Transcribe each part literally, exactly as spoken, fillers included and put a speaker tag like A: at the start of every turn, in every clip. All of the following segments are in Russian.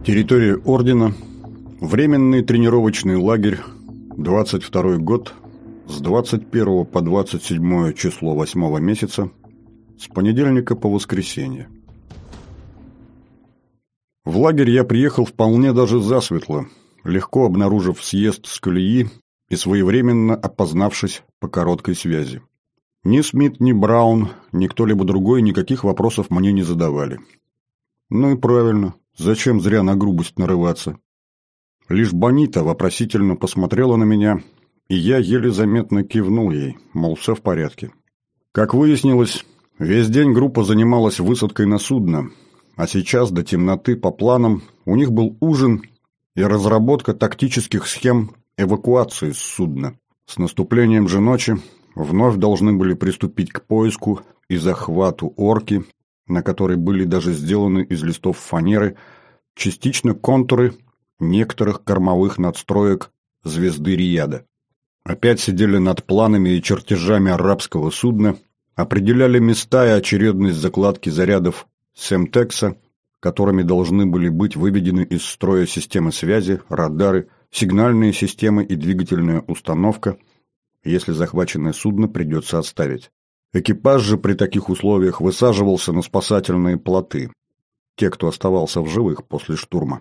A: Территория Ордена. Временный тренировочный лагерь. двадцать второй год. С двадцать первого по двадцать седьмое число восьмого месяца. С понедельника по воскресенье. В лагерь я приехал вполне даже засветло, легко обнаружив съезд с колеи и своевременно опознавшись по короткой связи. Ни Смит, ни Браун, ни кто-либо другой никаких вопросов мне не задавали. Ну и правильно, зачем зря на грубость нарываться? Лишь Бонита вопросительно посмотрела на меня, и я еле заметно кивнул ей, мол, все в порядке. Как выяснилось, весь день группа занималась высадкой на судно, а сейчас до темноты по планам у них был ужин и разработка тактических схем эвакуации с судна. С наступлением же ночи вновь должны были приступить к поиску и захвату орки, на которой были даже сделаны из листов фанеры частично контуры некоторых кормовых надстроек звезды Рияда. Опять сидели над планами и чертежами арабского судна, определяли места и очередность закладки зарядов Семтекса, которыми должны были быть выведены из строя системы связи, радары, сигнальные системы и двигательная установка, если захваченное судно придется оставить. Экипаж же при таких условиях высаживался на спасательные плоты, те, кто оставался в живых после штурма.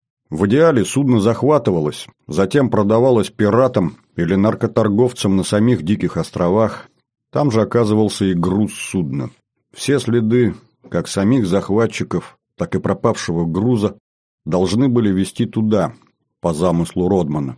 A: В идеале судно захватывалось, затем продавалось пиратам или наркоторговцам на самих Диких островах, там же оказывался и груз судна. Все следы, как самих захватчиков, так и пропавшего груза, должны были вести туда, по замыслу Родмана.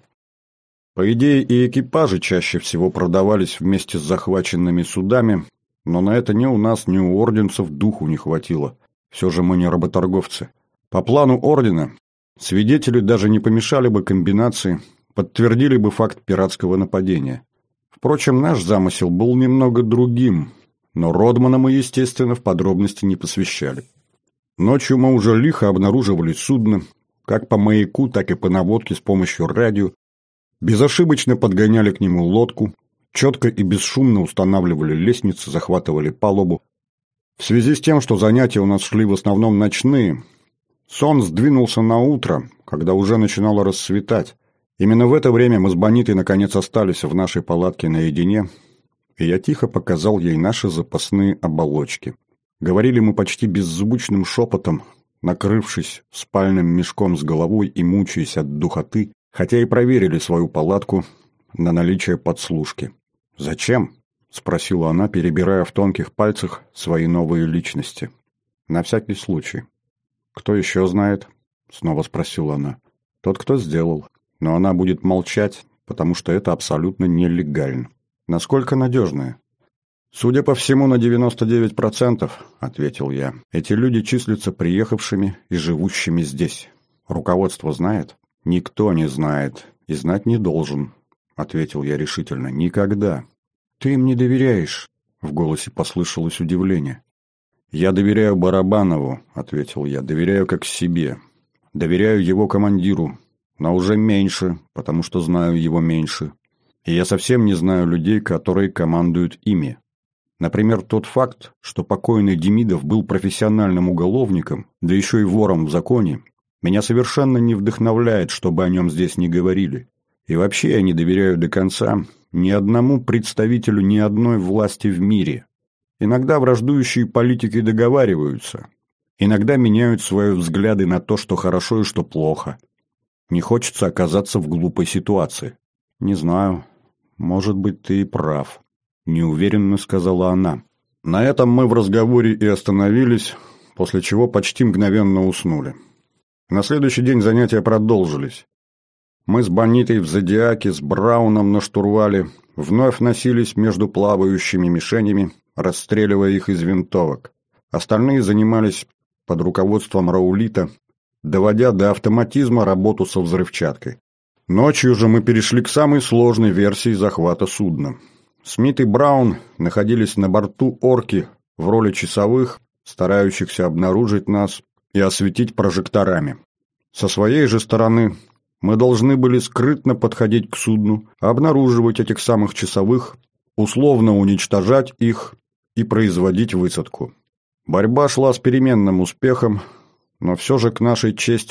A: По идее, и экипажи чаще всего продавались вместе с захваченными судами, но на это ни у нас, ни у орденцев духу не хватило. Все же мы не работорговцы. По плану ордена свидетели даже не помешали бы комбинации, подтвердили бы факт пиратского нападения. Впрочем, наш замысел был немного другим, но Родмана мы, естественно, в подробности не посвящали. Ночью мы уже лихо обнаруживали судно, как по маяку, так и по наводке с помощью радио, безошибочно подгоняли к нему лодку, четко и бесшумно устанавливали лестницы, захватывали палубу. В связи с тем, что занятия у нас шли в основном ночные, сон сдвинулся на утро, когда уже начинало рассветать. Именно в это время мы с Бонитой наконец остались в нашей палатке наедине, и я тихо показал ей наши запасные оболочки. Говорили мы почти беззвучным шепотом, накрывшись спальным мешком с головой и мучаясь от духоты, хотя и проверили свою палатку на наличие подслушки. «Зачем?» — спросила она, перебирая в тонких пальцах свои новые личности. «На всякий случай». «Кто еще знает?» — снова спросила она. «Тот, кто сделал. Но она будет молчать, потому что это абсолютно нелегально». «Насколько надежная?» «Судя по всему, на девяносто девять процентов», — ответил я. «Эти люди числятся приехавшими и живущими здесь. Руководство знает?» «Никто не знает и знать не должен», — ответил я решительно. «Никогда». «Ты им не доверяешь?» — в голосе послышалось удивление. «Я доверяю Барабанову», — ответил я. «Доверяю как себе. Доверяю его командиру, но уже меньше, потому что знаю его меньше. И я совсем не знаю людей, которые командуют ими. Например, тот факт, что покойный Демидов был профессиональным уголовником, да еще и вором в законе, меня совершенно не вдохновляет, чтобы о нем здесь не говорили. И вообще я не доверяю до конца ни одному представителю ни одной власти в мире. Иногда враждующие политики договариваются. Иногда меняют свои взгляды на то, что хорошо и что плохо. Не хочется оказаться в глупой ситуации. Не знаю. Может быть, ты и прав. Неуверенно сказала она. На этом мы в разговоре и остановились, после чего почти мгновенно уснули. На следующий день занятия продолжились. Мы с Бонитой в Зодиаке, с Брауном на штурвале вновь носились между плавающими мишенями, расстреливая их из винтовок. Остальные занимались под руководством Раулита, доводя до автоматизма работу со взрывчаткой. Ночью же мы перешли к самой сложной версии захвата судна. Смит и Браун находились на борту «Орки» в роли часовых, старающихся обнаружить нас и осветить прожекторами. Со своей же стороны мы должны были скрытно подходить к судну, обнаруживать этих самых часовых, условно уничтожать их и производить высадку. Борьба шла с переменным успехом, но все же к нашей чести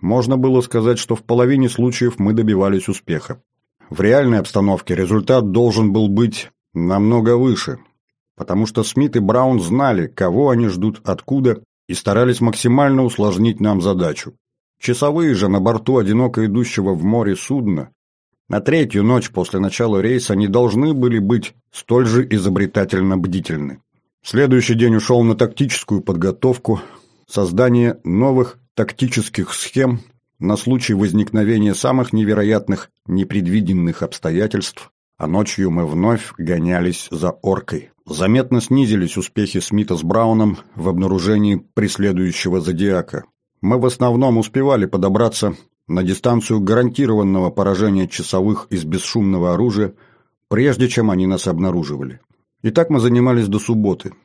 A: можно было сказать, что в половине случаев мы добивались успеха. В реальной обстановке результат должен был быть намного выше, потому что Смит и Браун знали, кого они ждут, откуда, и старались максимально усложнить нам задачу. Часовые же на борту одиноко идущего в море судна на третью ночь после начала рейса не должны были быть столь же изобретательно бдительны. Следующий день ушел на тактическую подготовку, создание новых тактических схем на случай возникновения самых невероятных, непредвиденных обстоятельств, а ночью мы вновь гонялись за оркой. Заметно снизились успехи Смита с Брауном в обнаружении преследующего зодиака. Мы в основном успевали подобраться на дистанцию гарантированного поражения часовых из бесшумного оружия, прежде чем они нас обнаруживали. И так мы занимались до субботы.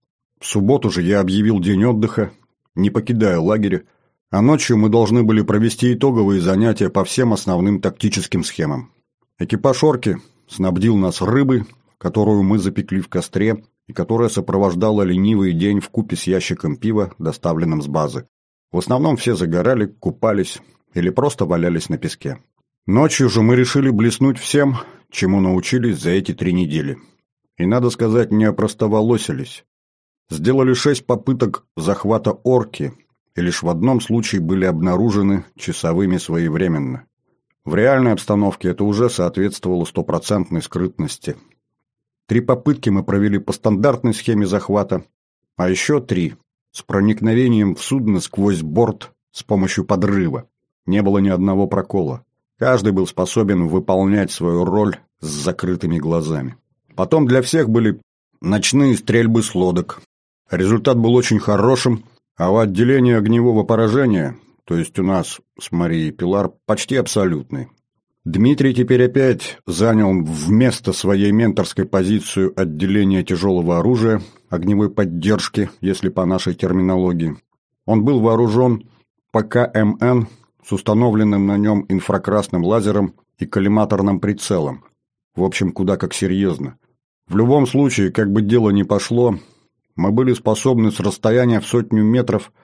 A: В субботу же я объявил день отдыха, не покидая лагеря, а ночью мы должны были провести итоговые занятия по всем основным тактическим схемам. Экипаж «Орки» снабдил нас рыбой, которую мы запекли в костре и которая сопровождала ленивый день вкупе с ящиком пива, доставленным с базы. В основном все загорали, купались или просто валялись на песке. Ночью же мы решили блеснуть всем, чему научились за эти три недели. И, надо сказать, не опростоволосились. Сделали шесть попыток захвата орки, и лишь в одном случае были обнаружены часовыми своевременно. В реальной обстановке это уже соответствовало стопроцентной скрытности. Три попытки мы провели по стандартной схеме захвата, а еще три с проникновением в судно сквозь борт с помощью подрыва. Не было ни одного прокола. Каждый был способен выполнять свою роль с закрытыми глазами. Потом для всех были ночные стрельбы с лодок. Результат был очень хорошим, а у отделения огневого поражения, то есть у нас с Марией Пилар, почти абсолютный. Дмитрий теперь опять занял вместо своей менторской позицию отделения тяжелого оружия, огневой поддержки, если по нашей терминологии. Он был вооружен Пэ Ка Эм Эн с установленным на нем инфракрасным лазером и коллиматорным прицелом. В общем, куда как серьезно. В любом случае, как бы дело ни пошло, мы были способны с расстояния в сотню метров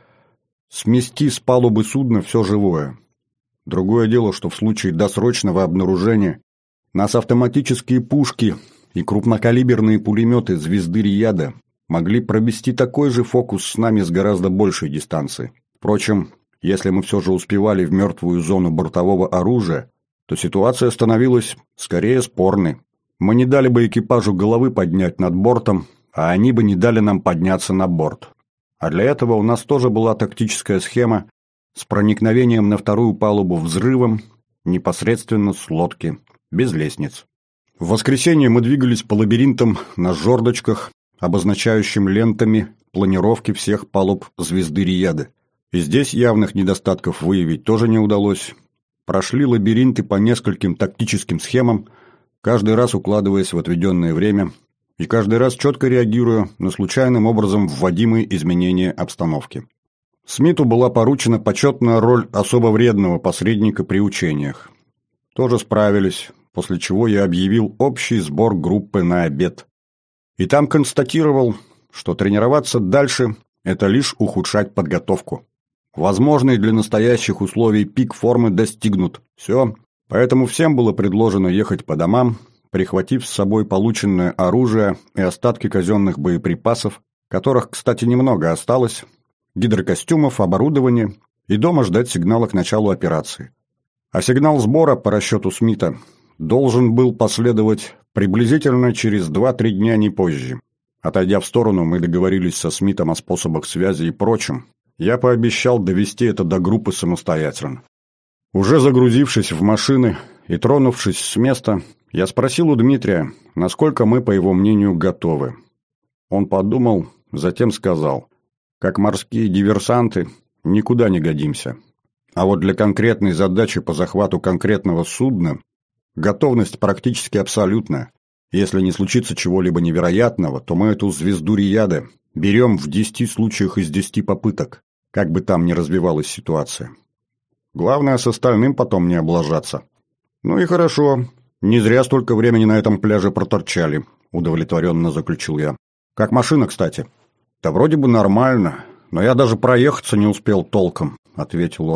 A: смести с палубы судна все живое. Другое дело, что в случае досрочного обнаружения нас автоматические пушки и крупнокалиберные пулеметы «Звезды Рияда» могли провести такой же фокус с нами с гораздо большей дистанции. Впрочем, если мы все же успевали в мертвую зону бортового оружия, то ситуация становилась скорее спорной. Мы не дали бы экипажу головы поднять над бортом, а они бы не дали нам подняться на борт. А для этого у нас тоже была тактическая схема с проникновением на вторую палубу взрывом непосредственно с лодки, без лестниц. В воскресенье мы двигались по лабиринтам на жердочках, обозначающим лентами планировки всех палуб «Звезды Рияды». И здесь явных недостатков выявить тоже не удалось. Прошли лабиринты по нескольким тактическим схемам, каждый раз укладываясь в отведенное время и каждый раз четко реагируя на случайным образом вводимые изменения обстановки. Смиту была поручена почетная роль особо вредного посредника при учениях. Тоже справились, после чего я объявил общий сбор группы на обед. И там констатировал, что тренироваться дальше – это лишь ухудшать подготовку. Возможный для настоящих условий пик формы достигнут. Все. Поэтому всем было предложено ехать по домам, прихватив с собой полученное оружие и остатки казенных боеприпасов, которых, кстати, немного осталось, гидрокостюмов, оборудования, и дома ждать сигнала к началу операции. А сигнал сбора, по расчету Смита, должен был последовать приблизительно через два-три дня не позже. Отойдя в сторону, мы договорились со Смитом о способах связи и прочем. Я пообещал довести это до группы самостоятельно. Уже загрузившись в машины и тронувшись с места, я спросил у Дмитрия, насколько мы, по его мнению, готовы. Он подумал, затем сказал: как морские диверсанты никуда не годимся. А вот для конкретной задачи по захвату конкретного судна готовность практически абсолютная. Если не случится чего-либо невероятного, то мы эту звезду Рияда берем в десяти случаях из десяти попыток, как бы там ни развивалась ситуация. Главное, с остальным потом не облажаться. Ну и хорошо, не зря столько времени на этом пляже проторчали, удовлетворенно заключил я. Как машина, кстати? Да вроде бы нормально, но я даже проехаться не успел толком, ответил он.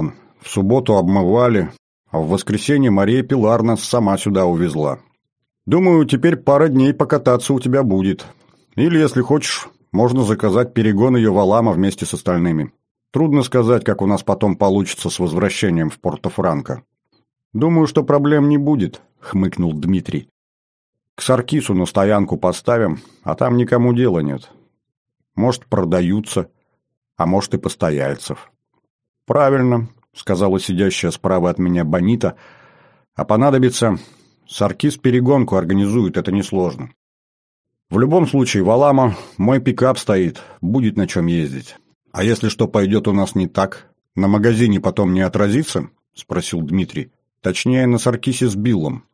A: В субботу обмывали, а в воскресенье Мария Пилар нас сама сюда увезла. Думаю, теперь пара дней покататься у тебя будет. Или, если хочешь, можно заказать перегон ее в Алама вместе с остальными. Трудно сказать, как у нас потом получится с возвращением в Порто-Франко. Думаю, что проблем не будет, хмыкнул Дмитрий. К Саркису на стоянку поставим, а там никому дела нет. Может, продаются, а может и постояльцев. Правильно, сказала сидящая справа от меня Бонита. А понадобится, Саркис перегонку организует, это несложно. В любом случае, в Алама мой пикап стоит, будет на чем ездить. А если что пойдет у нас не так, на магазине потом не отразится? Спросил Дмитрий. Точнее, на Саркисе с Биллом.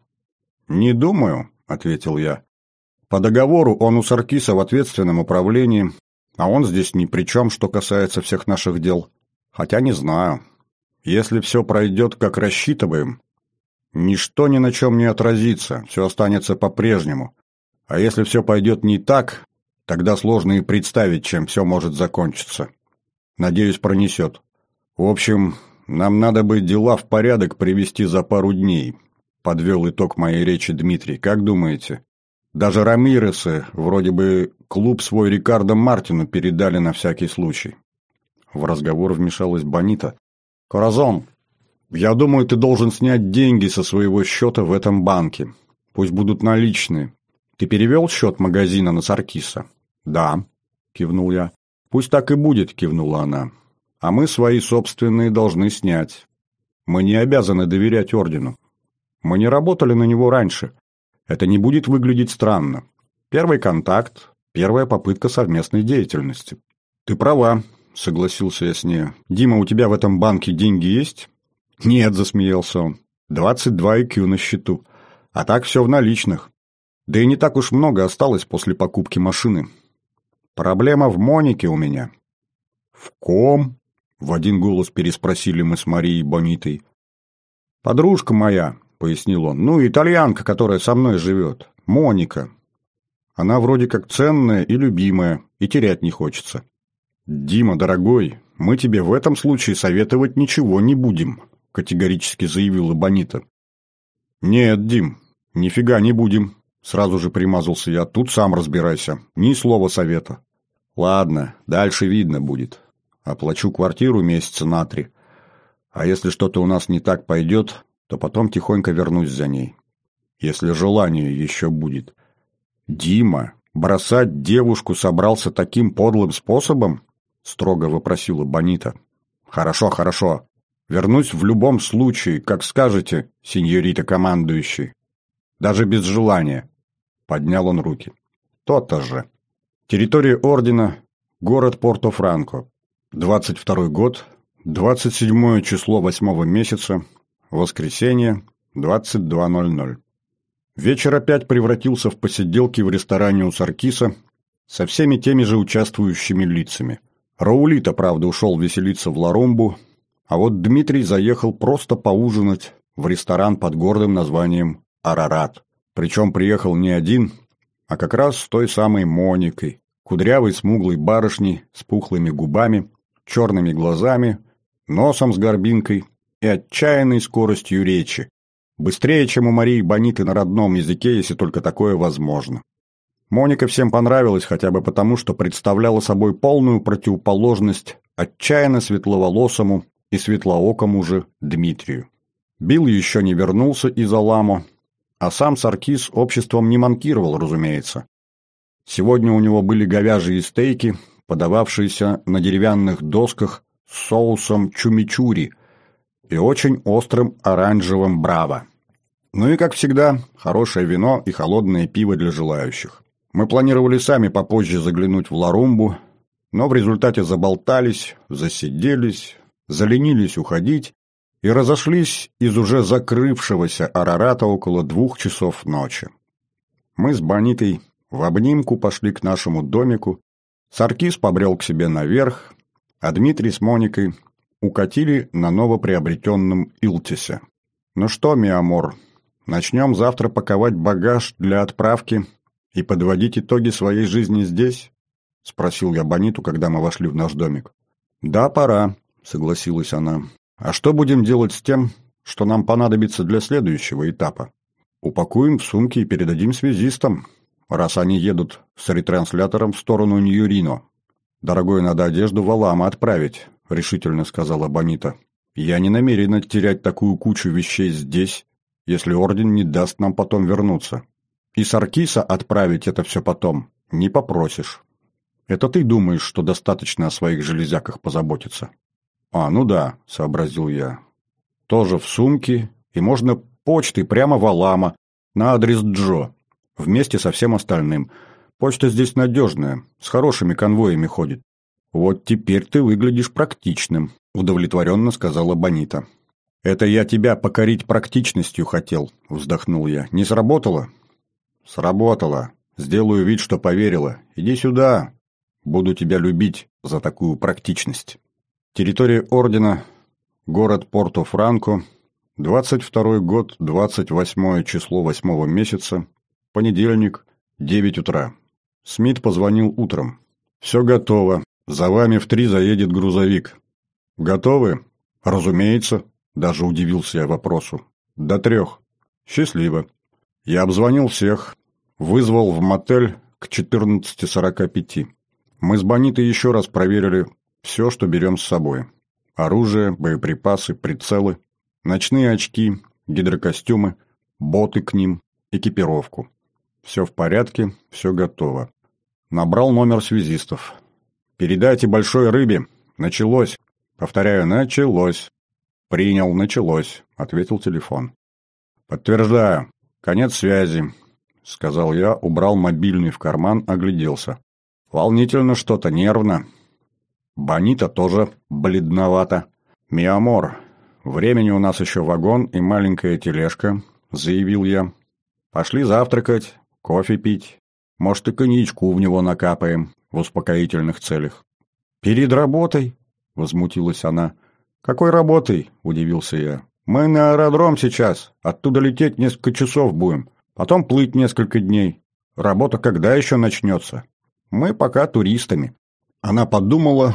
A: Не думаю, ответил я. По договору он у Саркиса в ответственном управлении, а он здесь ни при чем, что касается всех наших дел. Хотя не знаю. Если все пройдет, как рассчитываем, ничто ни на чем не отразится, все останется по-прежнему. А если все пойдет не так, тогда сложно и представить, чем все может закончиться. Надеюсь, пронесет. В общем, нам надо бы дела в порядок привести за пару дней, подвел итог моей речи Дмитрий. Как думаете? Даже Рамиресы вроде бы клуб свой Рикардо Мартину передали на всякий случай. В разговор вмешалась Бонита. «Коразон, я думаю, ты должен снять деньги со своего счета в этом банке. Пусть будут наличные. Ты перевел счет магазина на Саркиса?» «Да», — кивнул я. «Пусть так и будет», — кивнула она. «А мы свои собственные должны снять. Мы не обязаны доверять ордену. Мы не работали на него раньше. Это не будет выглядеть странно. Первый контакт, первая попытка совместной деятельности». «Ты права», — согласился я с ней. «Дима, у тебя в этом банке деньги есть?» «Нет», — засмеялся он. «двадцать два ай кью на счету. А так все в наличных. Да и не так уж много осталось после покупки машины. Проблема в Монике у меня». «В ком?» — в один голос переспросили мы с Марией Бонитой. «Подружка моя», — пояснил он. «Ну, итальянка, которая со мной живет. Моника. Она вроде как ценная и любимая, и терять не хочется». «Дима, дорогой, мы тебе в этом случае советовать ничего не будем», — категорически заявила Бонита. «Нет, Дим, нифига не будем», — сразу же примазался я. «Тут сам разбирайся. Ни слова совета». «Ладно, дальше видно будет. Оплачу квартиру месяца на три. А если что-то у нас не так пойдет, то потом тихонько вернусь за ней. Если желание еще будет». «Дима, бросать девушку собрался таким подлым способом?» — строго вопросила Бонита. «Хорошо, хорошо. Вернусь в любом случае, как скажете, сеньорита командующий. Даже без желания». Поднял он руки. «То-то же. Территория ордена, город Порто-Франко. двадцать второй год, двадцать седьмое число восьмого месяца, воскресенье, двадцать два ноль ноль. Вечер опять превратился в посиделки в ресторане у Саркиса со всеми теми же участвующими лицами. Раулита, правда, ушел веселиться в Ларумбу, а вот Дмитрий заехал просто поужинать в ресторан под гордым названием «Арарат». Причем приехал не один, а как раз с той самой Моникой, кудрявой смуглой барышней с пухлыми губами, черными глазами, носом с горбинкой и отчаянной скоростью речи. Быстрее, чем у Марии Бониты на родном языке, если только такое возможно. Моника всем понравилась хотя бы потому, что представляла собой полную противоположность отчаянно светловолосому и светлоокому же Дмитрию. Билл еще не вернулся из Аламо, а сам Саркис обществом не манкировал, разумеется. Сегодня у него были говяжьи стейки, подававшиеся на деревянных досках с соусом чумичури и очень острым оранжевым браво. Ну и, как всегда, хорошее вино и холодное пиво для желающих. Мы планировали сами попозже заглянуть в Ларумбу, но в результате заболтались, засиделись, заленились уходить и разошлись из уже закрывшегося Арарата около двух часов ночи. Мы с Бонитой в обнимку пошли к нашему домику, Саркис побрел к себе наверх, а Дмитрий с Моникой укатили на новоприобретенном Илтисе. «Ну что, миамор, начнем завтра паковать багаж для отправки и подводить итоги своей жизни здесь?» — спросил я Бониту, когда мы вошли в наш домик. «Да, пора», — согласилась она. А что будем делать с тем, что нам понадобится для следующего этапа? Упакуем в сумки и передадим связистам, раз они едут с ретранслятором в сторону Нью-Рино. «Дорогой, надо одежду в Алама отправить», — решительно сказала Бонита. «Я не намерена терять такую кучу вещей здесь, если Орден не даст нам потом вернуться. И с Аркиса отправить это все потом не попросишь. Это ты думаешь, что достаточно о своих железяках позаботиться?» «А, ну да», — сообразил я. «Тоже в сумке, и можно почтой прямо в Алама, на адрес Джо, вместе со всем остальным. Почта здесь надежная, с хорошими конвоями ходит». «Вот теперь ты выглядишь практичным», — удовлетворенно сказала Бонита. «Это я тебя покорить практичностью хотел», — вздохнул я. «Не сработало?» «Сработало. Сделаю вид, что поверила. Иди сюда. Буду тебя любить за такую практичность». Территория Ордена, город Порто-Франко, двадцать второй год, двадцать восьмое число восьмого месяца, понедельник, девять утра. Смит позвонил утром. «Все готово. За вами в три заедет грузовик». «Готовы?» «Разумеется», — даже удивился я вопросу. «До трех». «Счастливо». Я обзвонил всех, вызвал в мотель к четырнадцати сорока пяти. Мы с Бонитой еще раз проверили все, что берем с собой. Оружие, боеприпасы, прицелы, ночные очки, гидрокостюмы, боты к ним, экипировку. Все в порядке, все готово. Набрал номер связистов. «Передайте большой рыбе. Началось». Повторяю, началось. «Принял, началось», — ответил телефон. «Подтверждаю. Конец связи», — сказал я, убрал мобильный в карман, огляделся. «Волнительно что-то, нервно». Бонита тоже бледновато. «Миамор, времени у нас еще вагон и маленькая тележка», — заявил я. «Пошли завтракать, кофе пить. Может, и коньячку в него накапаем в успокоительных целях». «Перед работой?» — возмутилась она. «Какой работой?» — удивился я. «Мы на аэродром сейчас. Оттуда лететь несколько часов будем. Потом плыть несколько дней. Работа когда еще начнется? Мы пока туристами». Она подумала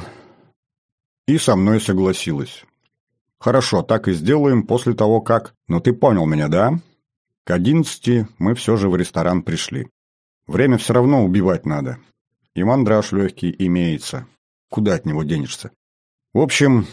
A: и со мной согласилась. «Хорошо, так и сделаем после того, как... Ну, ты понял меня, да?» К одиннадцати мы все же в ресторан пришли. Время все равно убивать надо. И мандраж легкий имеется. Куда от него денешься? В общем,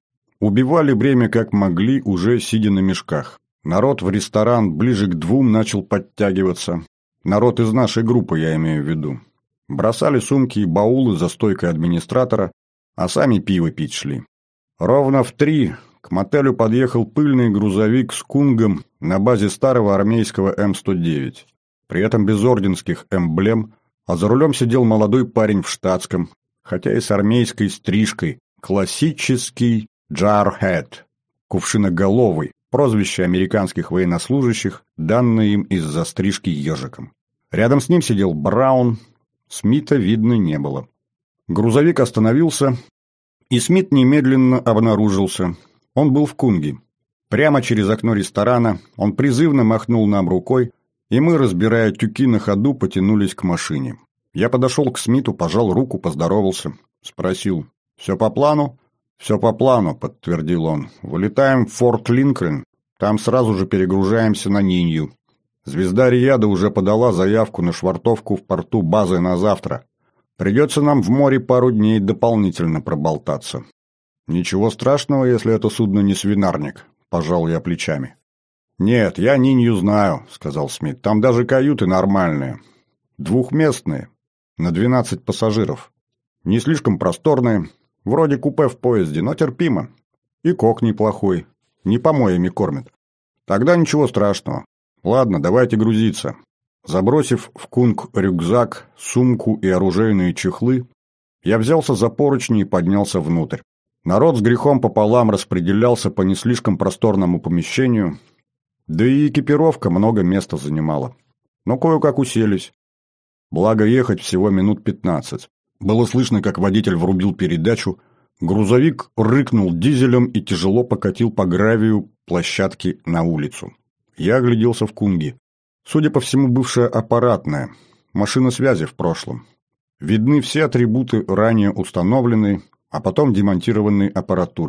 A: убивали время как могли, уже сидя на мешках. Народ в ресторан ближе к двум начал подтягиваться. Народ из нашей группы, я имею в виду. Бросали сумки и баулы за стойкой администратора, а сами пиво пить шли. Ровно в три к мотелю подъехал пыльный грузовик с кунгом на базе старого армейского эм сто девять. При этом без орденских эмблем, а за рулем сидел молодой парень в штатском, хотя и с армейской стрижкой, классический джархед, кувшиноголовый, прозвище американских военнослужащих, данное им из-за стрижки ежиком. Рядом с ним сидел Браун, Смита видно не было. Грузовик остановился, и Смит немедленно обнаружился. Он был в кунге. Прямо через окно ресторана он призывно махнул нам рукой, и мы, разбирая тюки на ходу, потянулись к машине. Я подошел к Смиту, пожал руку, поздоровался. Спросил: «Все по плану?» «Все по плану», — подтвердил он. «Вылетаем в Форт Линкольн, там сразу же перегружаемся на Нинью. Звезда Рияда уже подала заявку на швартовку в порту базы на завтра. Придется нам в море пару дней дополнительно проболтаться». «Ничего страшного, если это судно не свинарник», — пожал я плечами. «Нет, я Нинью знаю», — сказал Смит. «Там даже каюты нормальные. Двухместные, на двенадцать пассажиров. Не слишком просторные, вроде купе в поезде, но терпимо. И кок неплохой, не помоями кормят. Тогда ничего страшного. Ладно, давайте грузиться». Забросив в кунг рюкзак, сумку и оружейные чехлы, я взялся за поручни и поднялся внутрь. Народ с грехом пополам распределялся по не слишком просторному помещению, да и экипировка много места занимала. Но кое-как уселись. Благо ехать всего минут пятнадцать. Было слышно, как водитель врубил передачу, грузовик рыкнул дизелем и тяжело покатил по гравию площадки на улицу. Я огляделся в кунге. Судя по всему, бывшая аппаратная, машина связи в прошлом. Видны все атрибуты ранее установленной, а потом демонтированной аппаратуры.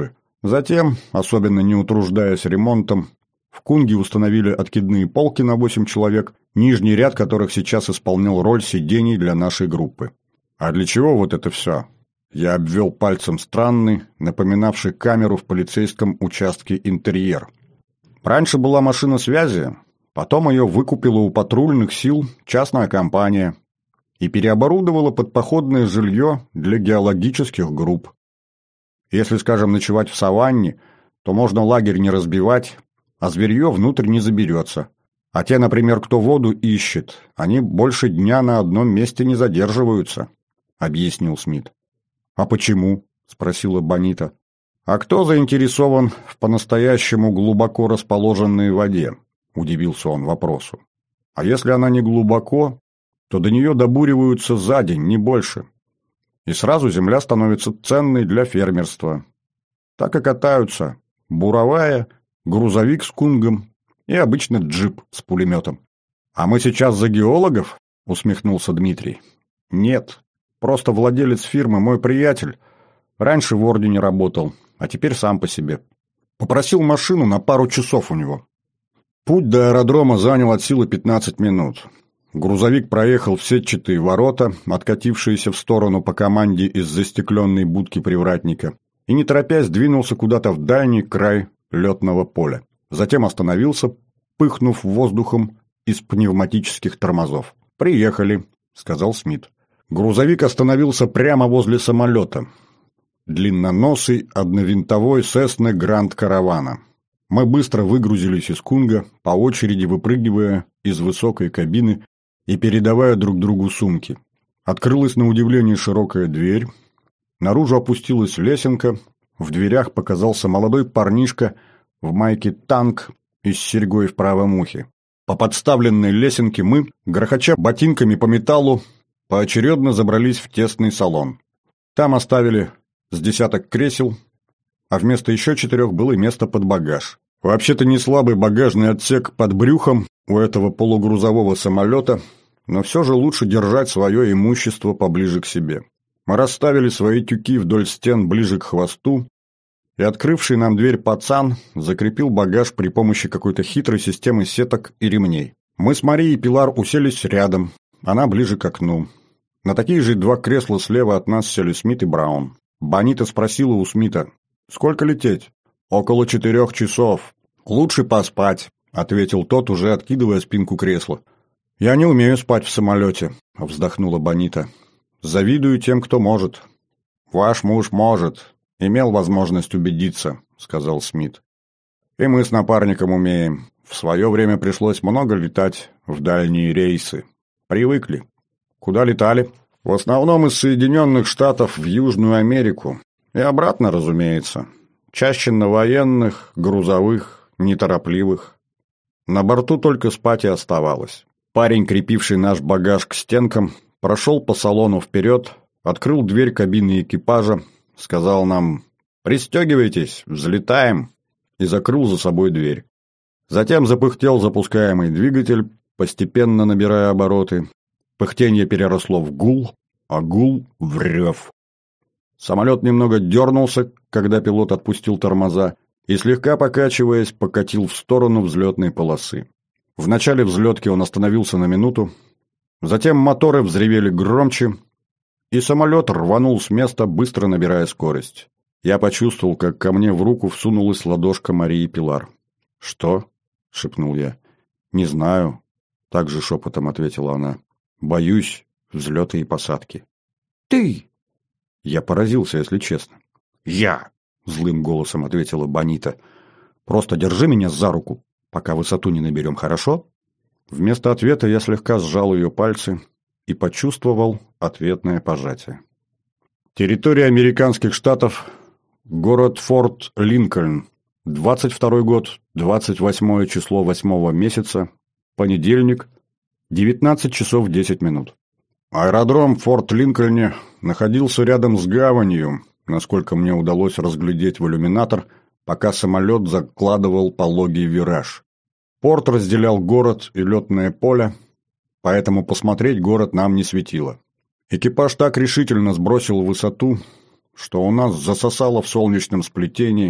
A: Затем, особенно не утруждаясь ремонтом, в Кунге установили откидные полки на восемь человек, нижний ряд которых сейчас исполнял роль сидений для нашей группы. А для чего вот это все? Я обвел пальцем странный, напоминавший камеру в полицейском участке интерьер. Раньше была машина связи, потом ее выкупила у патрульных сил частная компания и переоборудовала под походное жилье для геологических групп. Если, скажем, ночевать в саванне, то можно лагерь не разбивать, а зверье внутрь не заберется. А те, например, кто воду ищет, они больше дня на одном месте не задерживаются, — объяснил Смит. «А почему?» — спросила Бонита. «А кто заинтересован в по-настоящему глубоко расположенной воде?» — удивился он вопросу. «А если она не глубоко, то до нее добуриваются за день, не больше. И сразу земля становится ценной для фермерства. Так и катаются буровая, грузовик с кунгом и обычно джип с пулеметом». «А мы сейчас за геологов?» — усмехнулся Дмитрий. «Нет, просто владелец фирмы мой приятель. Раньше в Ордене работал, а теперь сам по себе. Попросил машину на пару часов у него. Путь до аэродрома занял от силы пятнадцать минут. Грузовик проехал в сетчатые ворота, откатившиеся в сторону по команде из застекленной будки привратника, и, не торопясь, двинулся куда-то в дальний край летного поля. Затем остановился, пыхнув воздухом из пневматических тормозов. «Приехали», — сказал Смит. Грузовик остановился прямо возле самолета. Длинноносый одновинтовой Cessna Grand Caravana. Мы быстро выгрузились из Кунга, по очереди выпрыгивая из высокой кабины и передавая друг другу сумки. Открылась на удивление широкая дверь. Наружу опустилась лесенка. В дверях показался молодой парнишка в майке «Танк» и с серьгой в правом ухе. По подставленной лесенке мы, грохоча ботинками по металлу, поочередно забрались в тесный салон. Там оставили с десяток кресел, а вместо еще четырех было место под багаж. Вообще-то не слабый багажный отсек под брюхом у этого полугрузового самолета, но все же лучше держать свое имущество поближе к себе. Мы расставили свои тюки вдоль стен ближе к хвосту, и открывший нам дверь пацан закрепил багаж при помощи какой-то хитрой системы сеток и ремней. Мы с Марией Пилар уселись рядом, она ближе к окну. На такие же два кресла слева от нас сели Смит и Браун. Бонита спросила у Смита: «Сколько лететь?» «Около четырех часов. Лучше поспать», — ответил тот, уже откидывая спинку кресла. «Я не умею спать в самолете», — вздохнула Бонита. «Завидую тем, кто может». «Ваш муж может. Имел возможность убедиться», — сказал Смит. «И мы с напарником умеем. В свое время пришлось много летать в дальние рейсы. Привыкли». «Куда летали?» «В основном из Соединенных Штатов в Южную Америку. И обратно, разумеется. Чаще на военных, грузовых, неторопливых. На борту только спать и оставалось». Парень, крепивший наш багаж к стенкам, прошел по салону вперед, открыл дверь кабины экипажа, сказал нам: «Пристегивайтесь, взлетаем», и закрыл за собой дверь. Затем запыхтел запускаемый двигатель, постепенно набирая обороты. Пыхтенье переросло в гул, а гул — в рев. Самолет немного дернулся, когда пилот отпустил тормоза, и, слегка покачиваясь, покатил в сторону взлетной полосы. В начале взлетки он остановился на минуту, затем моторы взревели громче, и самолет рванул с места, быстро набирая скорость. Я почувствовал, как ко мне в руку всунулась ладошка Марии Пилар. «Что?» — шепнул я. «Не знаю», — также шепотом ответила она. «Боюсь взлета и посадки». «Ты!» Я поразился, если честно. «Я!» — злым голосом ответила Бонита. «Просто держи меня за руку, пока высоту не наберем, хорошо?» Вместо ответа я слегка сжал ее пальцы и почувствовал ответное пожатие. Территория американских штатов, город Форт Линкольн, двадцать второй год, двадцать восьмое число восьмого месяца, понедельник, девятнадцать часов десять минут. Аэродром в Форт Линкольне находился рядом с гаванью, насколько мне удалось разглядеть в иллюминатор, пока самолет закладывал пологий вираж. Порт разделял город и летное поле, поэтому посмотреть город нам не светило. Экипаж так решительно сбросил высоту, что у нас засосало в солнечном сплетении,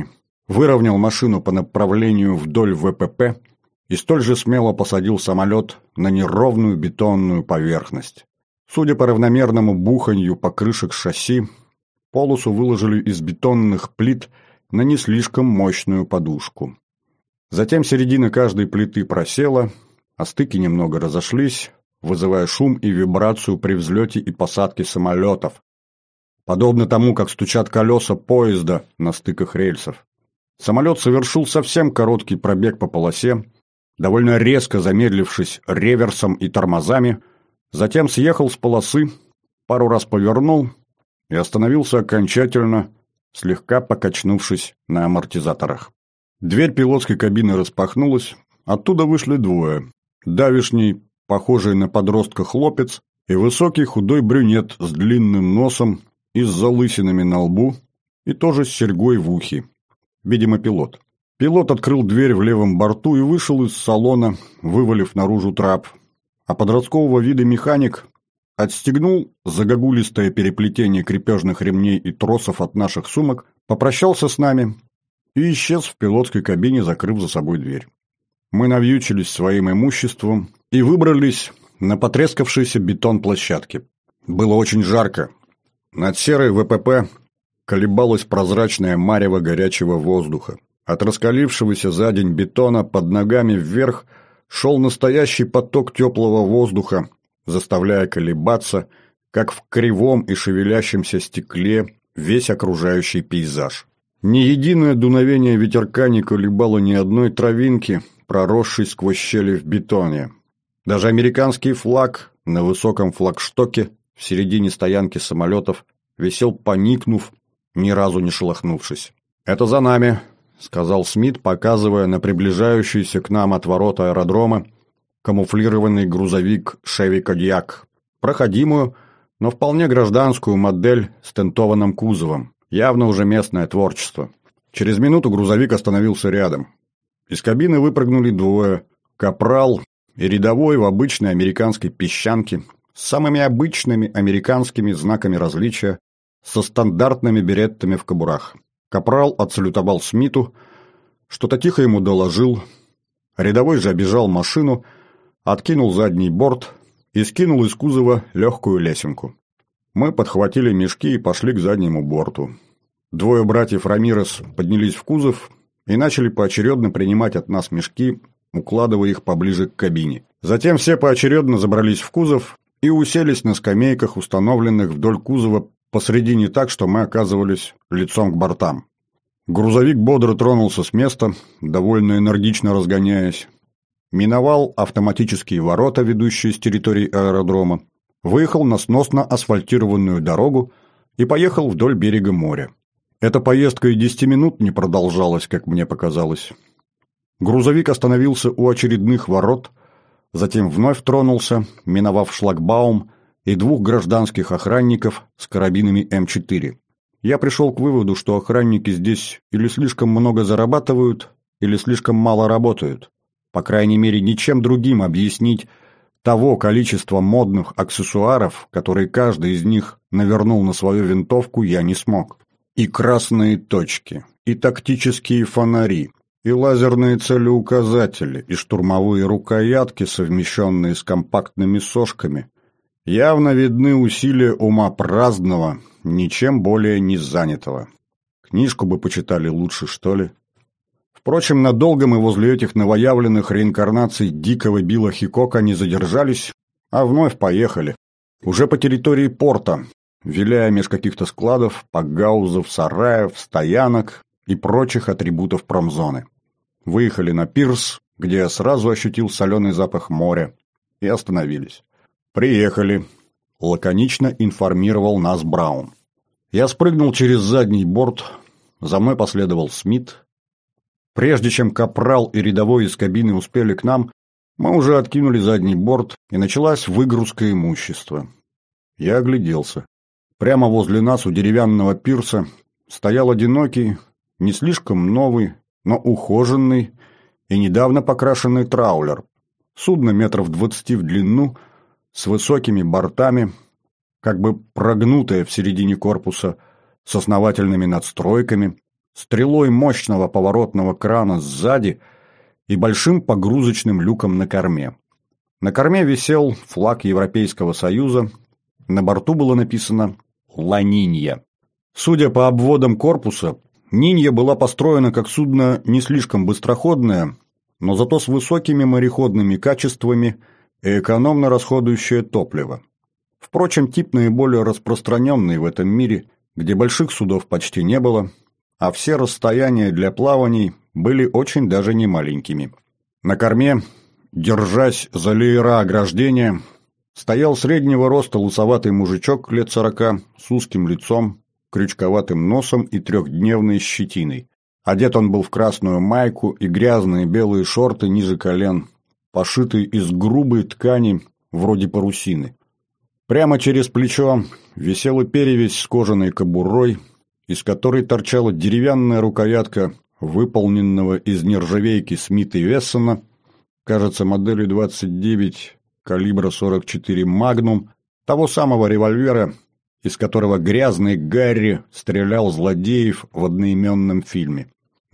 A: выровнял машину по направлению вдоль ВПП и столь же смело посадил самолет на неровную бетонную поверхность. Судя по равномерному буханью покрышек шасси, полосу выложили из бетонных плит на не слишком мощную подушку. Затем середина каждой плиты просела, а стыки немного разошлись, вызывая шум и вибрацию при взлете и посадке самолетов, подобно тому, как стучат колеса поезда на стыках рельсов. Самолет совершил совсем короткий пробег по полосе, довольно резко замедлившись реверсом и тормозами, затем съехал с полосы, пару раз повернул и остановился окончательно, слегка покачнувшись на амортизаторах. Дверь пилотской кабины распахнулась, оттуда вышли двое. Давишний, похожий на подростка хлопец, и высокий худой брюнет с длинным носом и с залысинами на лбу, и тоже с серьгой в ухе. Видимо, пилот. Пилот открыл дверь в левом борту и вышел из салона, вывалив наружу трап. А подросткового вида механик отстегнул загогулистое переплетение крепежных ремней и тросов от наших сумок, попрощался с нами и исчез в пилотской кабине, закрыв за собой дверь. Мы навьючились своим имуществом и выбрались на потрескавшийся бетон площадки. Было очень жарко. Над серой ВПП колебалось прозрачное марево горячего воздуха. От раскалившегося за день бетона под ногами вверх шел настоящий поток теплого воздуха, заставляя колебаться, как в кривом и шевелящемся стекле, весь окружающий пейзаж. Ни единое дуновение ветерка не колебало ни одной травинки, проросшей сквозь щели в бетоне. Даже американский флаг на высоком флагштоке в середине стоянки самолетов висел, поникнув, ни разу не шелохнувшись. «Это за нами», — сказал Смит, показывая на приближающийся к нам от ворот аэродрома камуфлированный грузовик «Шеви Кодиак», проходимую, но вполне гражданскую модель с тентованным кузовом, явно уже местное творчество. Через минуту грузовик остановился рядом. Из кабины выпрыгнули двое – капрал и рядовой в обычной американской песчанке с самыми обычными американскими знаками различия, со стандартными береттами в кобурах. Капрал отсалютовал Смиту, что-то тихо ему доложил. Рядовой же обежал машину, откинул задний борт и скинул из кузова легкую лесенку. Мы подхватили мешки и пошли к заднему борту. Двое братьев Рамирес поднялись в кузов и начали поочередно принимать от нас мешки, укладывая их поближе к кабине. Затем все поочередно забрались в кузов и уселись на скамейках, установленных вдоль кузова посредине так, что мы оказывались лицом к бортам. Грузовик бодро тронулся с места, довольно энергично разгоняясь, миновал автоматические ворота, ведущие с территории аэродрома, выехал на сносно асфальтированную дорогу и поехал вдоль берега моря. Эта поездка и десяти минут не продолжалась, как мне показалось. Грузовик остановился у очередных ворот, затем вновь тронулся, миновав шлагбаум и двух гражданских охранников с карабинами эм четыре. Я пришел к выводу, что охранники здесь или слишком много зарабатывают, или слишком мало работают. По крайней мере, ничем другим объяснить того количества модных аксессуаров, которые каждый из них навернул на свою винтовку, я не смог. И красные точки, и тактические фонари, и лазерные целеуказатели, и штурмовые рукоятки, совмещенные с компактными сошками. Явно видны усилия ума праздного, ничем более не занятого. Книжку бы почитали лучше, что ли. Впрочем, надолго мы возле этих новоявленных реинкарнаций дикого Билла Хикока не задержались, а вновь поехали. Уже по территории порта, виляя меж каких-то складов, пакгаузов, сараев, стоянок и прочих атрибутов промзоны. Выехали на пирс, где я сразу ощутил соленый запах моря, и остановились. «Приехали», — лаконично информировал нас Браун. Я спрыгнул через задний борт, за мной последовал Смит. Прежде чем капрал и рядовой из кабины успели к нам, мы уже откинули задний борт, и началась выгрузка имущества. Я огляделся. Прямо возле нас у деревянного пирса стоял одинокий, не слишком новый, но ухоженный и недавно покрашенный траулер. Судно метров двадцати в длину, с высокими бортами, как бы прогнутое в середине корпуса, с основательными надстройками, стрелой мощного поворотного крана сзади и большим погрузочным люком на корме. На корме висел флаг Европейского Союза, на борту было написано «Ла Нинья». Судя по обводам корпуса, «Нинья» была построена как судно не слишком быстроходное, но зато с высокими мореходными качествами и экономно расходующее топливо. Впрочем, тип наиболее распространенный в этом мире, где больших судов почти не было, а все расстояния для плаваний были очень даже не маленькими. На корме, держась за леера ограждения, стоял среднего роста лысоватый мужичок лет сорока с узким лицом, крючковатым носом и трехдневной щетиной. Одет он был в красную майку и грязные белые шорты ниже колен, пошитые из грубой ткани вроде парусины. Прямо через плечо висела перевязь с кожаной кобурой, из которой торчала деревянная рукоятка выполненного из нержавейки Смит и Вессона, кажется, модели двадцать девять калибра сорок четыре Магнум, того самого револьвера, из которого грязный Гарри стрелял злодеев в одноименном фильме.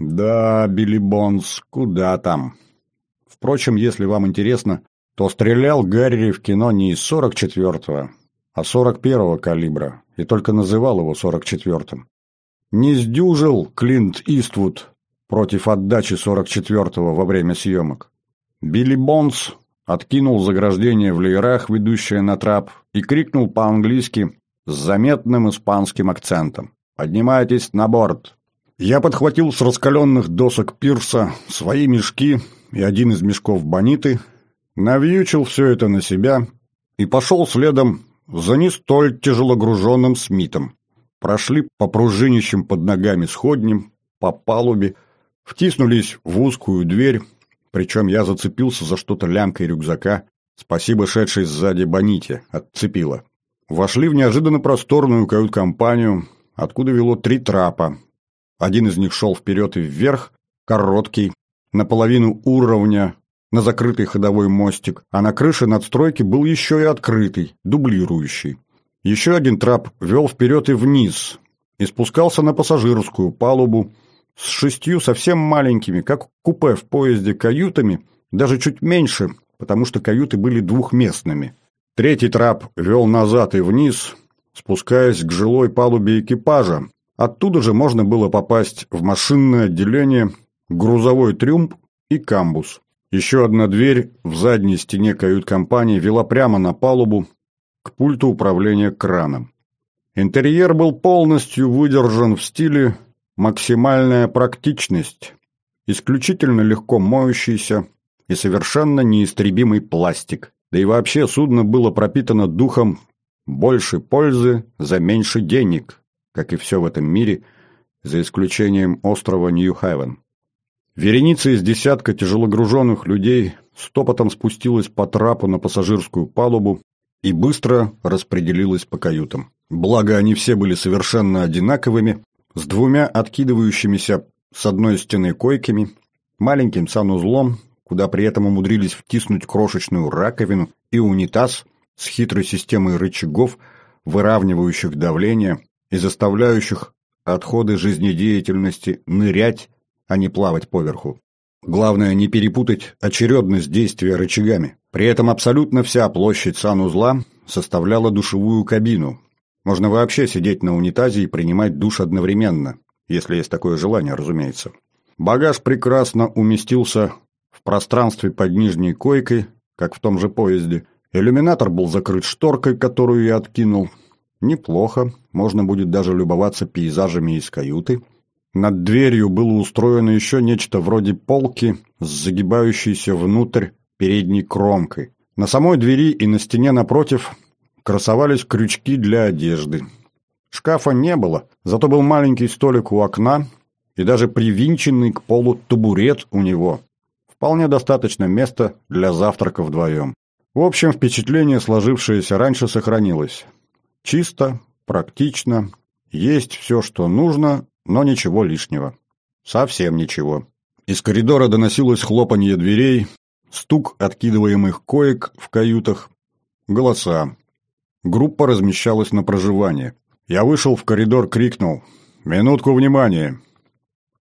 A: Да, Билли Бонс, куда там? Впрочем, если вам интересно, то стрелял Гарри в кино не из сорок четвёртого, а сорок первого калибра, и только называл его сорок четвёртым. Не сдюжил Клинт Иствуд против отдачи сорок четвёртого во время съемок. Билли Бонс откинул заграждение в леерах, ведущее на трап, и крикнул по-английски с заметным испанским акцентом: «Поднимайтесь на борт!». Я подхватил с раскаленных досок пирса свои мешки и один из мешков бониты, навьючил все это на себя и пошел следом за не столь тяжелогруженным Смитом. Прошли по пружинищим под ногами сходням, по палубе, втиснулись в узкую дверь, причем я зацепился за что-то лямкой рюкзака, спасибо шедшей сзади боните, отцепила. Вошли в неожиданно просторную кают-компанию, откуда вело три трапа. Один из них шел вперед и вверх, короткий, наполовину уровня, на закрытый ходовой мостик, а на крыше надстройки был еще и открытый, дублирующий. Еще один трап вел вперед и вниз, и спускался на пассажирскую палубу с шестью совсем маленькими, как купе в поезде, каютами, даже чуть меньше, потому что каюты были двухместными. Третий трап вел назад и вниз, спускаясь к жилой палубе экипажа. Оттуда же можно было попасть в машинное отделение, грузовой трюм и камбуз. Еще одна дверь в задней стене кают-компании вела прямо на палубу к пульту управления краном. Интерьер был полностью выдержан в стиле «максимальная практичность», исключительно легко моющийся и совершенно неистребимый пластик. Да и вообще судно было пропитано духом «больше пользы за меньше денег», как и все в этом мире, за исключением острова Нью-Хейвен. Вереница из десятка тяжелогруженных людей стопотом спустилась по трапу на пассажирскую палубу и быстро распределилась по каютам. Благо, они все были совершенно одинаковыми, с двумя откидывающимися с одной стены койками, маленьким санузлом, куда при этом умудрились втиснуть крошечную раковину, и унитаз с хитрой системой рычагов, выравнивающих давление и заставляющих отходы жизнедеятельности нырять, а не плавать поверху. Главное не перепутать очередность действия рычагами. При этом абсолютно вся площадь санузла составляла душевую кабину. Можно вообще сидеть на унитазе и принимать душ одновременно, если есть такое желание, разумеется. Багаж прекрасно уместился в пространстве под нижней койкой, как в том же поезде. Иллюминатор был закрыт шторкой, которую я откинул. Неплохо, можно будет даже любоваться пейзажами из каюты. Над дверью было устроено еще нечто вроде полки с загибающейся внутрь передней кромкой. На самой двери и на стене напротив красовались крючки для одежды. Шкафа не было, зато был маленький столик у окна и даже привинченный к полу табурет у него. Вполне достаточно места для завтрака вдвоем. В общем, впечатление, сложившееся раньше, сохранилось. Чисто, практично, есть все, что нужно, но ничего лишнего. Совсем ничего. Из коридора доносилось хлопанье дверей, стук откидываемых коек в каютах, голоса. Группа размещалась на проживание. Я вышел в коридор, крикнул: «Минутку внимания!»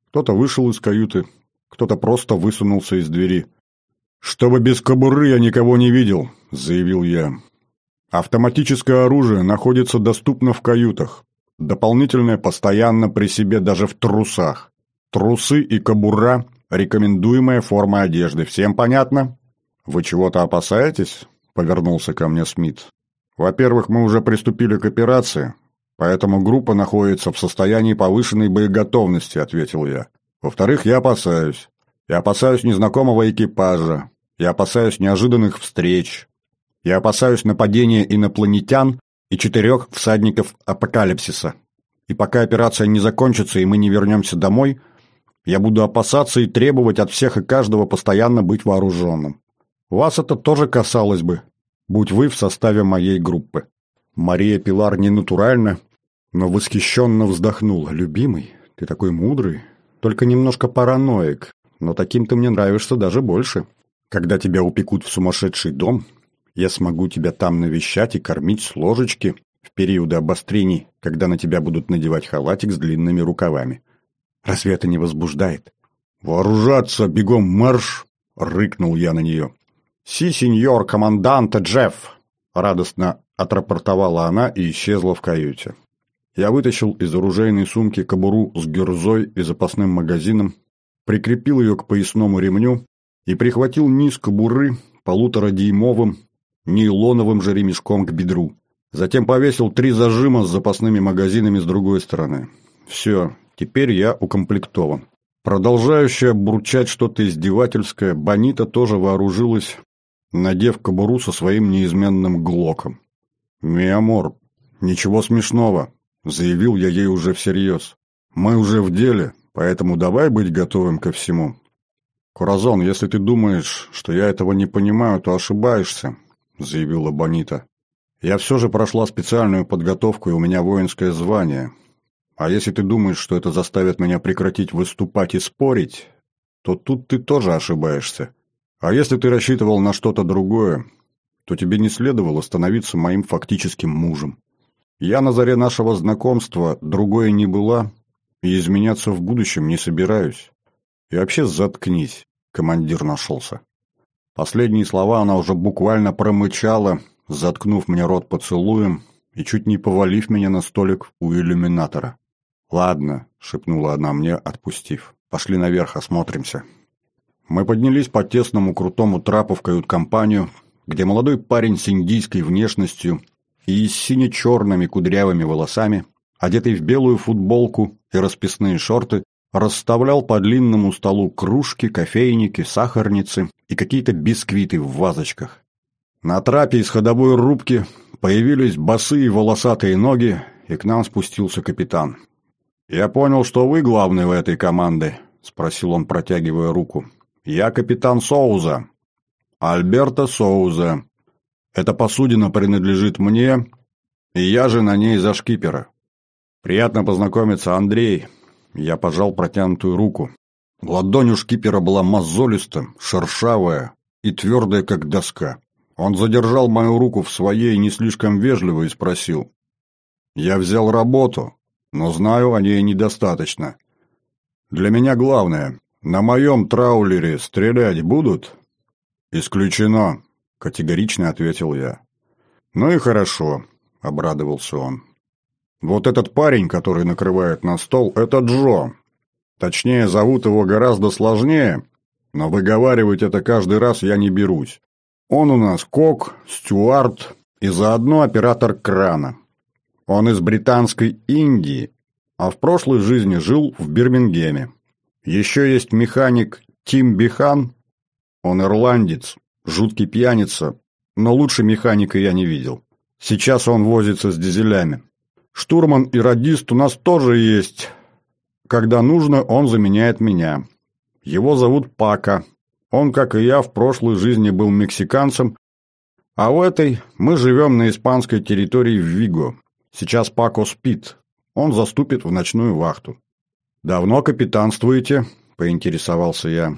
A: Кто-то вышел из каюты, кто-то просто высунулся из двери. «Чтобы без кобуры я никого не видел», — заявил я. «Автоматическое оружие находится доступно в каютах. Дополнительное постоянно при себе даже в трусах. Трусы и кобура — рекомендуемая форма одежды. Всем понятно?» «Вы чего-то опасаетесь?» — повернулся ко мне Смит. «Во-первых, мы уже приступили к операции, поэтому группа находится в состоянии повышенной боеготовности», — ответил я. «Во-вторых, я опасаюсь. Я опасаюсь незнакомого экипажа. Я опасаюсь неожиданных встреч. Я опасаюсь нападения инопланетян и четырех всадников апокалипсиса. И пока операция не закончится и мы не вернемся домой, я буду опасаться и требовать от всех и каждого постоянно быть вооруженным. Вас это тоже касалось бы, будь вы в составе моей группы». Мария Пилар ненатурально, но восхищенно вздохнула. «Любимый, ты такой мудрый, только немножко параноик, но таким ты мне нравишься даже больше. Когда тебя упекут в сумасшедший дом, я смогу тебя там навещать и кормить с ложечки в периоды обострений, когда на тебя будут надевать халатик с длинными рукавами. Разве это не возбуждает?» «Вооружаться! Бегом марш!» — рыкнул я на нее. «Си, сеньор команданте Джефф!» — радостно отрапортовала она и исчезла в каюте. Я вытащил из оружейной сумки кобуру с гюрзой и запасным магазином, прикрепил ее к поясному ремню и прихватил низ кобуры полуторадюймовым нейлоновым же ремешком к бедру. Затем повесил три зажима с запасными магазинами с другой стороны. Все, теперь я укомплектован. Продолжающая бурчать что-то издевательское, Бонита тоже вооружилась, надев кобуру со своим неизменным глоком. «Миамор, ничего смешного», — заявил я ей уже всерьез. «Мы уже в деле, поэтому давай быть готовым ко всему». «Куразон, если ты думаешь, что я этого не понимаю, то ошибаешься», — заявила Бонита. «Я все же прошла специальную подготовку, и у меня воинское звание. А если ты думаешь, что это заставит меня прекратить выступать и спорить, то тут ты тоже ошибаешься. А если ты рассчитывал на что-то другое, то тебе не следовало становиться моим фактическим мужем. Я на заре нашего знакомства другое не была, и изменяться в будущем не собираюсь. И вообще заткнись», — командир нашелся. Последние слова она уже буквально промычала, заткнув мне рот поцелуем и чуть не повалив меня на столик у иллюминатора. «Ладно», — шепнула она мне, отпустив. «Пошли наверх, осмотримся». Мы поднялись по тесному крутому трапу в кают-компанию, где молодой парень с индийской внешностью и с сине-черными кудрявыми волосами, одетый в белую футболку и расписные шорты, расставлял по длинному столу кружки, кофейники, сахарницы и какие-то бисквиты в вазочках. На трапе из ходовой рубки появились босые волосатые ноги, и к нам спустился капитан. «Я понял, что вы главный в этой команде», — спросил он, протягивая руку. «Я капитан Соуза. Альберто Соуза. Эта посудина принадлежит мне, и я же на ней за шкипера. Приятно познакомиться, Андрей». Я пожал протянутую руку. Ладонь у шкипера была мозолистая, шершавая и твердая, как доска. Он задержал мою руку в своей не слишком вежливо и спросил. «Я взял работу, но знаю о ней недостаточно. Для меня главное, на моем траулере стрелять будут?» «Исключено», — категорично ответил я. «Ну и хорошо», — обрадовался он. «Вот этот парень, который накрывает на стол, это Джо. Точнее, зовут его гораздо сложнее, но выговаривать это каждый раз я не берусь. Он у нас кок, стюард и заодно оператор крана. Он из британской Индии, а в прошлой жизни жил в Бирмингеме. Еще есть механик Тим Бихан, он ирландец, жуткий пьяница, но лучше механика я не видел. Сейчас он возится с дизелями. Штурман и радист у нас тоже есть. Когда нужно, он заменяет меня. Его зовут Пако. Он, как и я, в прошлой жизни был мексиканцем, а в этой мы живем на испанской территории в Виго. Сейчас Пако спит. Он заступит в ночную вахту. «Давно капитанствуете?» – поинтересовался я.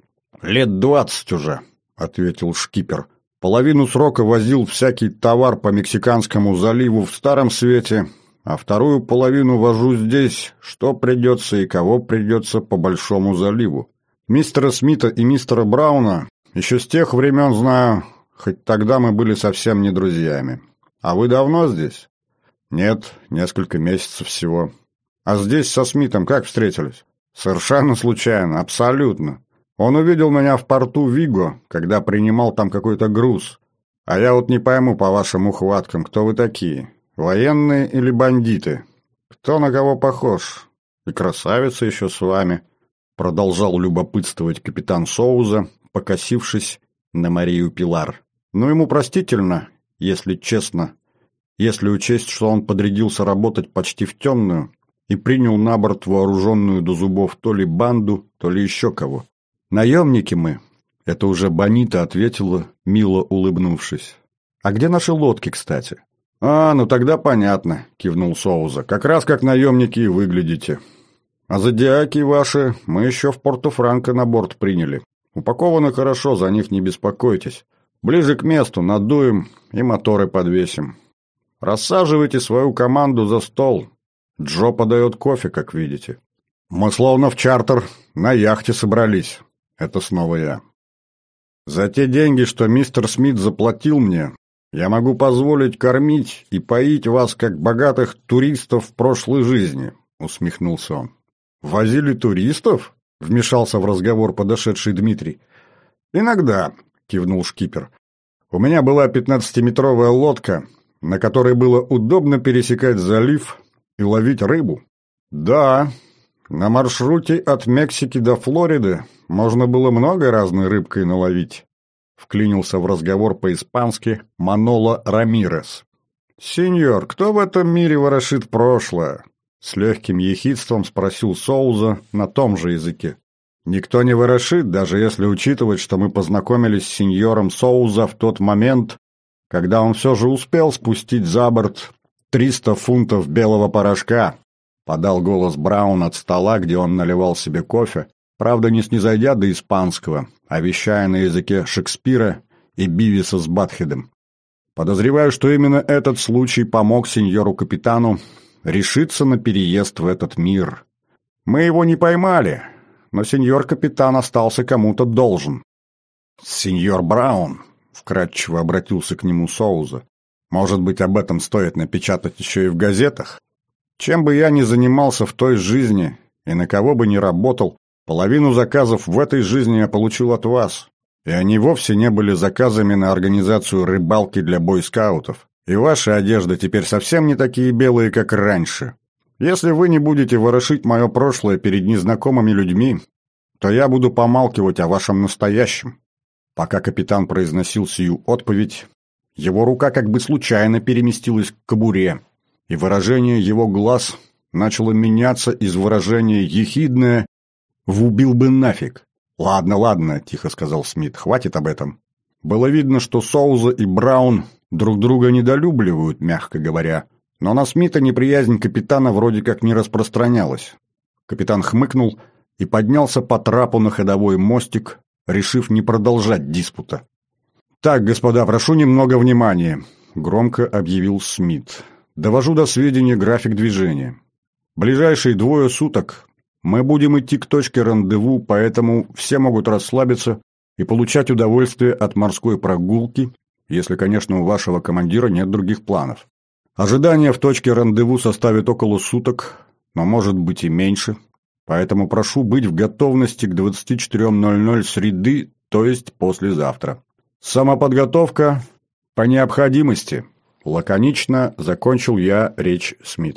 A: «Лет двадцать уже», – ответил шкипер. «Половину срока возил всякий товар по Мексиканскому заливу в Старом Свете, а вторую половину вожу здесь, что придется и кого придется по Большому заливу. Мистера Смита и мистера Брауна еще с тех времен знаю, хоть тогда мы были совсем не друзьями. А вы давно здесь? Нет, несколько месяцев всего. А здесь со Смитом как встретились? Совершенно случайно, абсолютно. Он увидел меня в порту Виго, когда принимал там какой-то груз. А я вот не пойму по вашим ухваткам, кто вы такие? Военные или бандиты? Кто на кого похож? И красавица еще с вами. Продолжал любопытствовать капитан Соуза, покосившись на Марию Пилар. Ну, ему простительно, если честно, если учесть, что он подрядился работать почти в темную и принял на борт вооруженную до зубов то ли банду, то ли еще кого. «Наемники мы», — это уже Бонита ответила, мило улыбнувшись. «А где наши лодки, кстати?» «А, ну тогда понятно», — кивнул Соуза. «Как раз как наемники и выглядите. А зодиаки ваши мы еще в Порту-Франко на борт приняли. Упакованы хорошо, за них не беспокойтесь. Ближе к месту надуем и моторы подвесим. Рассаживайте свою команду за стол. Джо подает кофе, как видите. Мы словно в чартер на яхте собрались. Это снова я. За те деньги, что мистер Смит заплатил мне, я могу позволить кормить и поить вас, как богатых туристов в прошлой жизни, усмехнулся он. Возили туристов? Вмешался в разговор подошедший Дмитрий. Иногда, кивнул шкипер. У меня была пятнадцатиметровая лодка, на которой было удобно пересекать залив и ловить рыбу. Да, на маршруте от Мексики до Флориды можно было много разной рыбкой наловить. Вклинился в разговор по-испански Маноло Рамирес. «Сеньор, кто в этом мире ворошит прошлое?» С легким ехидством спросил Соуза на том же языке. «Никто не ворошит, даже если учитывать, что мы познакомились с сеньором Соуза в тот момент, когда он все же успел спустить за борт триста фунтов белого порошка», — подал голос Браун от стола, где он наливал себе кофе, правда не снизойдя до испанского, а вещая на языке Шекспира и Бивиса с Батхедом. «Подозреваю, что именно этот случай помог сеньору-капитану решиться на переезд в этот мир. Мы его не поймали, но сеньор-капитан остался кому-то должен». «Сеньор Браун», — вкратчиво обратился к нему Соуза, — «может быть, об этом стоит напечатать еще и в газетах? Чем бы я ни занимался в той жизни и на кого бы ни работал, половину заказов в этой жизни я получил от вас, и они вовсе не были заказами на организацию рыбалки для бойскаутов. И ваши одежды теперь совсем не такие белые, как раньше. Если вы не будете ворошить мое прошлое перед незнакомыми людьми, то я буду помалкивать о вашем настоящем». Пока капитан произносил сию отповедь, его рука как бы случайно переместилась к кобуре, и выражение его глаз начало меняться из выражения ехидное в «убил бы нафиг». «Ладно, ладно», — тихо сказал Смит, — «хватит об этом». Было видно, что Соуза и Браун друг друга недолюбливают, мягко говоря, но на Смита неприязнь капитана вроде как не распространялась. Капитан хмыкнул и поднялся по трапу на ходовой мостик, решив не продолжать диспута. «Так, господа, прошу немного внимания», — громко объявил Смит. «Довожу до сведения график движения. Ближайшие двое суток мы будем идти к точке рандеву, поэтому все могут расслабиться и получать удовольствие от морской прогулки, если, конечно, у вашего командира нет других планов. Ожидание в точке рандеву составит около суток, но может быть и меньше, поэтому прошу быть в готовности к двадцати четырем ноль-ноль среды, то есть послезавтра. Самоподготовка по необходимости», — лаконично закончил я речь Смит.